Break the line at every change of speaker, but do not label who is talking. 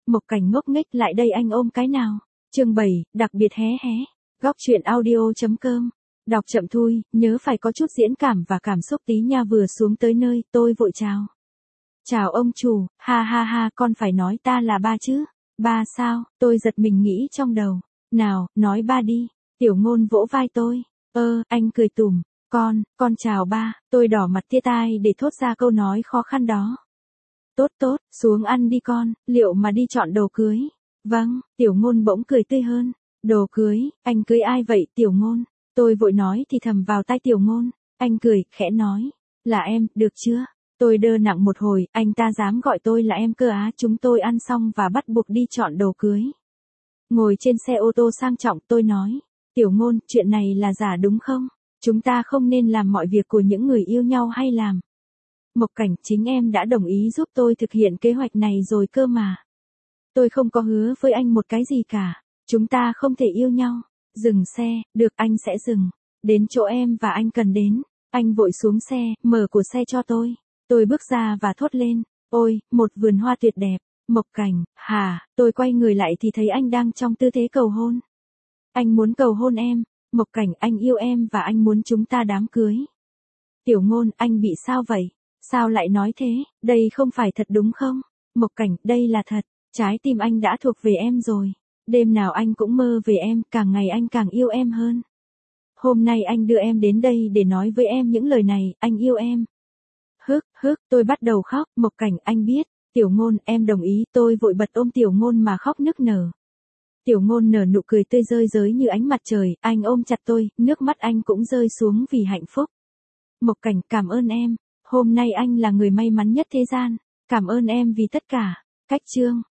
Mộc Cảnh ngốc nghếch lại đây anh ôm cái nào. Chương 7, đặc biệt hé hé. Góc truyện audio.com. Đọc chậm thui, nhớ phải có chút diễn cảm và cảm xúc tí nha. Vừa xuống tới nơi, tôi vội chào. Chào ông chủ, ha ha ha, con phải nói ta là ba chứ. Ba sao? Tôi giật mình nghĩ trong đầu. Nào, nói ba đi. Tiểu Ngôn vỗ vai tôi. Anh cười tủm. Con chào ba. Tôi đỏ mặt tia tai để thốt ra câu nói khó khăn đó. Tốt, xuống ăn đi con, liệu mà đi chọn đồ cưới. Vâng, Tiểu Ngôn bỗng cười tươi hơn. Đồ cưới, anh cưới ai vậy Tiểu Ngôn? Tôi vội nói thì thầm vào tai Tiểu Ngôn. Anh cười, khẽ nói. Là em, được chưa? Tôi đơ nặng một hồi, anh ta dám gọi tôi là em cơ á. Chúng tôi ăn xong và bắt buộc đi chọn đồ cưới. Ngồi trên xe ô tô sang trọng tôi nói. Tiểu Ngôn, chuyện này là giả đúng không? Chúng ta không nên làm mọi việc của những người yêu nhau hay làm. Mộc Cảnh, chính em đã đồng ý giúp tôi thực hiện kế hoạch này rồi cơ mà. Tôi không có hứa với anh một cái gì cả. Chúng ta không thể yêu nhau. Dừng xe, được anh sẽ dừng. Đến chỗ em và anh cần đến. Anh vội xuống xe, mở cửa xe cho tôi. Tôi bước ra và thốt lên. Ôi, một vườn hoa tuyệt đẹp. Mộc Cảnh, hả? Tôi quay người lại thì thấy anh đang trong tư thế cầu hôn. Anh muốn cầu hôn em. Mộc Cảnh, anh yêu em và anh muốn chúng ta đám cưới. Tiểu Ngôn, anh bị sao vậy? Sao lại nói thế? Đây không phải thật đúng không? Mộc Cảnh, đây là thật. Trái tim anh đã thuộc về em rồi. Đêm nào anh cũng mơ về em, càng ngày anh càng yêu em hơn. Hôm nay anh đưa em đến đây để nói với em những lời này, anh yêu em. Tôi bắt đầu khóc. Mộc Cảnh, anh biết. Tiểu Ngôn, em đồng ý. Tôi vội bật ôm Tiểu Ngôn mà khóc nức nở. Tiểu Ngôn nở nụ cười tươi rơi rới như ánh mặt trời, anh ôm chặt tôi, nước mắt anh cũng rơi xuống vì hạnh phúc. Mộc Cảnh, cảm ơn em. Hôm nay anh là người may mắn nhất thế gian. Cảm ơn em vì tất cả. Cách chương.